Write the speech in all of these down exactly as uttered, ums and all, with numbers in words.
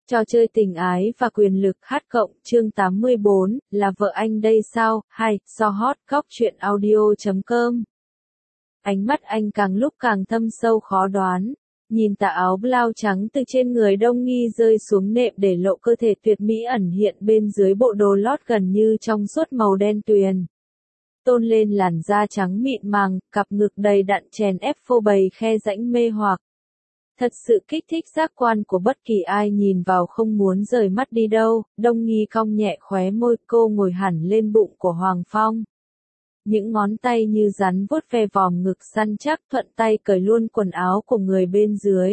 Trò chơi tình ái và quyền lực hát cộng chương tám mươi bốn, là vợ anh đây sao, hay, do hot góc truyện audio chấm com. Ánh mắt anh càng lúc càng thâm sâu khó đoán, nhìn tà áo blau trắng từ trên người Đông Nghi rơi xuống nệm để lộ cơ thể tuyệt mỹ ẩn hiện bên dưới bộ đồ lót gần như trong suốt màu đen tuyền. Tôn lên làn da trắng mịn màng, cặp ngực đầy đặn chèn ép phô bày khe rãnh mê hoặc. Thật sự kích thích giác quan của bất kỳ ai nhìn vào không muốn rời mắt đi đâu. Đông Nghi cong nhẹ khóe môi, cô ngồi hẳn lên bụng của Hoàng Phong. Những ngón tay như rắn vuốt ve vòm ngực săn chắc, thuận tay cởi luôn quần áo của người bên dưới.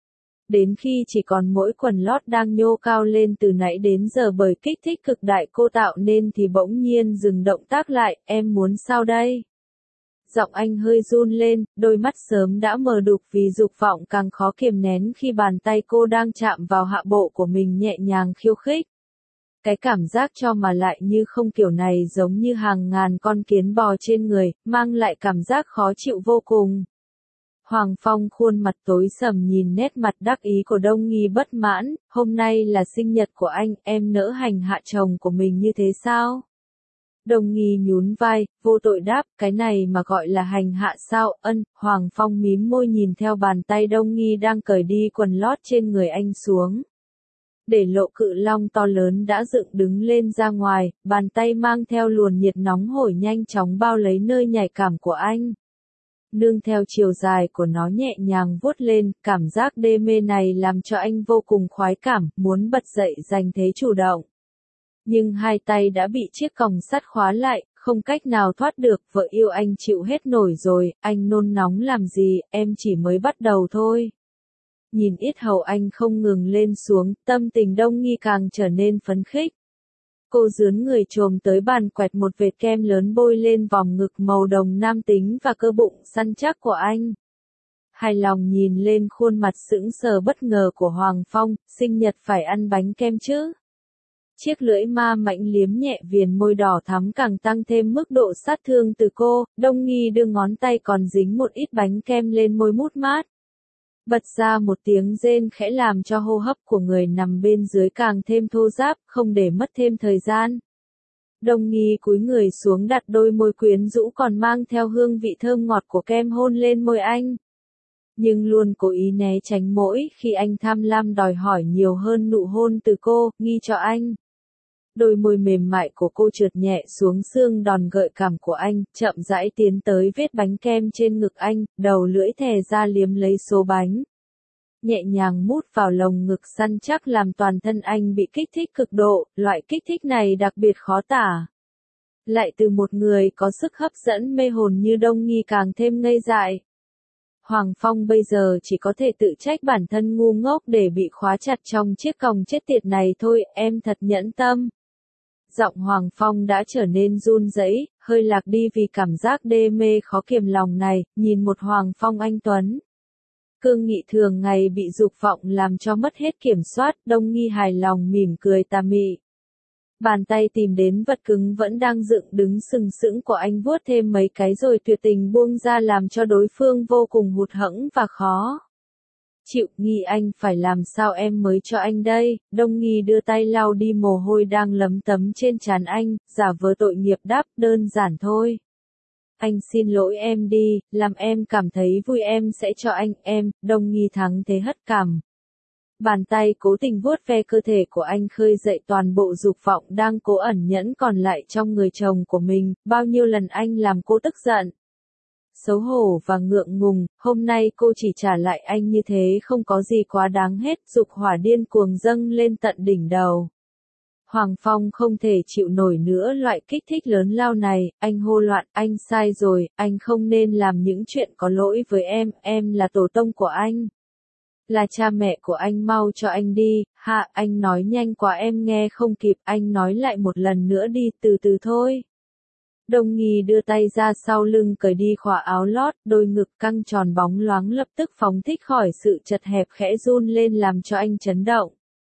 Đến khi chỉ còn mỗi quần lót đang nhô cao lên từ nãy đến giờ bởi kích thích cực đại cô tạo nên thì bỗng nhiên dừng động tác lại. Em muốn sao đây? Giọng anh hơi run lên, đôi mắt sớm đã mờ đục vì dục vọng càng khó kiềm nén khi bàn tay cô đang chạm vào hạ bộ của mình nhẹ nhàng khiêu khích. Cái cảm giác cho mà lại như không kiểu này giống như hàng ngàn con kiến bò trên người, mang lại cảm giác khó chịu vô cùng. Hoàng Phong khuôn mặt tối sầm nhìn nét mặt đắc ý của Đông Nghi bất mãn, hôm nay là sinh nhật của anh, em nỡ hành hạ chồng của mình như thế sao? Đông Nghi nhún vai, vô tội đáp, cái này mà gọi là hành hạ sao, ân, Hoàng Phong mím môi nhìn theo bàn tay Đông Nghi đang cởi đi quần lót trên người anh xuống. Để lộ cự long to lớn đã dựng đứng lên ra ngoài, bàn tay mang theo luồn nhiệt nóng hổi nhanh chóng bao lấy nơi nhạy cảm của anh. Nương theo chiều dài của nó nhẹ nhàng vuốt lên, cảm giác đê mê này làm cho anh vô cùng khoái cảm, muốn bật dậy giành thế chủ động. Nhưng hai tay đã bị chiếc còng sắt khóa lại, không cách nào thoát được, vợ yêu anh chịu hết nổi rồi, anh nôn nóng làm gì, em chỉ mới bắt đầu thôi. Nhìn yết hầu anh không ngừng lên xuống, tâm tình Đông Nghi càng trở nên phấn khích. Cô dướn người chồm tới bàn quẹt một vệt kem lớn bôi lên vòng ngực màu đồng nam tính và cơ bụng săn chắc của anh. Hài lòng nhìn lên khuôn mặt sững sờ bất ngờ của Hoàng Phong, sinh nhật phải ăn bánh kem chứ. Chiếc lưỡi ma mạnh liếm nhẹ viền môi đỏ thắm càng tăng thêm mức độ sát thương từ cô, Đông Nghi đưa ngón tay còn dính một ít bánh kem lên môi mút mát. Bật ra một tiếng rên khẽ làm cho hô hấp của người nằm bên dưới càng thêm thô ráp, không để mất thêm thời gian. Đông Nghi cúi người xuống đặt đôi môi quyến rũ còn mang theo hương vị thơm ngọt của kem hôn lên môi anh. Nhưng luôn cố ý né tránh mỗi khi anh tham lam đòi hỏi nhiều hơn nụ hôn từ cô, Nghi cho anh. Đôi môi mềm mại của cô trượt nhẹ xuống xương đòn gợi cảm của anh, chậm rãi tiến tới vết bánh kem trên ngực anh, đầu lưỡi thè ra liếm lấy số bánh. Nhẹ nhàng mút vào lồng ngực săn chắc làm toàn thân anh bị kích thích cực độ, loại kích thích này đặc biệt khó tả. Lại từ một người có sức hấp dẫn mê hồn như Đông Nghi càng thêm ngây dại. Hoàng Phong bây giờ chỉ có thể tự trách bản thân ngu ngốc để bị khóa chặt trong chiếc còng chết tiệt này thôi, em thật nhẫn tâm. Giọng Hoàng Phong đã trở nên run rẩy, hơi lạc đi vì cảm giác đê mê khó kiềm lòng này, nhìn một Hoàng Phong anh tuấn. Cương nghị thường ngày bị dục vọng làm cho mất hết kiểm soát, Đông Nghi hài lòng mỉm cười tà mị. Bàn tay tìm đến vật cứng vẫn đang dựng đứng sừng sững của anh vuốt thêm mấy cái rồi tuyệt tình buông ra làm cho đối phương vô cùng hụt hẫng và khó chịu. Nghi anh phải làm sao em mới cho anh đây? Đông Nghi đưa tay lau đi mồ hôi đang lấm tấm trên trán anh, giả vờ tội nghiệp đáp, đơn giản thôi. Anh xin lỗi em đi, làm em cảm thấy vui em sẽ cho anh, em. Đông Nghi thắng thế hất cằm. Bàn tay cố tình vuốt ve cơ thể của anh khơi dậy toàn bộ dục vọng đang cố ẩn nhẫn còn lại trong người chồng của mình, bao nhiêu lần anh làm cô tức giận. Xấu hổ và ngượng ngùng, hôm nay cô chỉ trả lại anh như thế không có gì quá đáng hết, dục hỏa điên cuồng dâng lên tận đỉnh đầu. Hoàng Phong không thể chịu nổi nữa loại kích thích lớn lao này, anh hô loạn, anh sai rồi, anh không nên làm những chuyện có lỗi với em, em là tổ tông của anh. Là cha mẹ của anh, mau cho anh đi, hạ, anh nói nhanh quá em nghe không kịp, anh nói lại một lần nữa đi, từ từ thôi. Đông Nghi đưa tay ra sau lưng cởi đi khóa áo lót, đôi ngực căng tròn bóng loáng lập tức phóng thích khỏi sự chật hẹp khẽ run lên làm cho anh chấn động.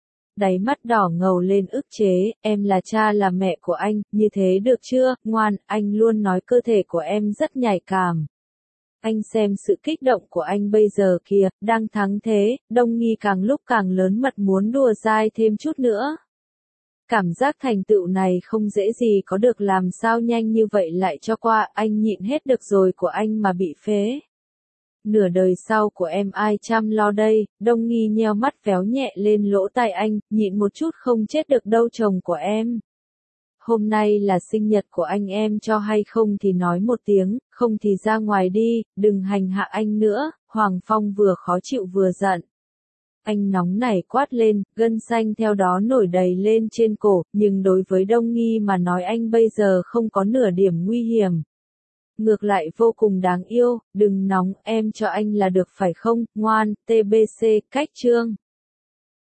Đáy mắt đỏ ngầu lên ức chế, em là cha là mẹ của anh, như thế được chưa, ngoan, anh luôn nói cơ thể của em rất nhạy cảm. Anh xem sự kích động của anh bây giờ kìa, đang thắng thế, Đông Nghi càng lúc càng lớn mật muốn đùa dai thêm chút nữa. Cảm giác thành tựu này không dễ gì có được, làm sao nhanh như vậy lại cho qua, anh nhịn hết được rồi của anh mà bị phế. Nửa đời sau của em ai chăm lo đây, Đông Nghi nheo mắt véo nhẹ lên lỗ tai anh, nhịn một chút không chết được đâu chồng của em. Hôm nay là sinh nhật của anh, em cho hay không thì nói một tiếng, không thì ra ngoài đi, đừng hành hạ anh nữa. Hoàng Phong vừa khó chịu vừa giận. Anh nóng nảy quát lên, gân xanh theo đó nổi đầy lên trên cổ, nhưng đối với Đông Nghi mà nói anh bây giờ không có nửa điểm nguy hiểm. Ngược lại vô cùng đáng yêu, đừng nóng, em cho anh là được phải không, ngoan, tê bê xê, cách chương.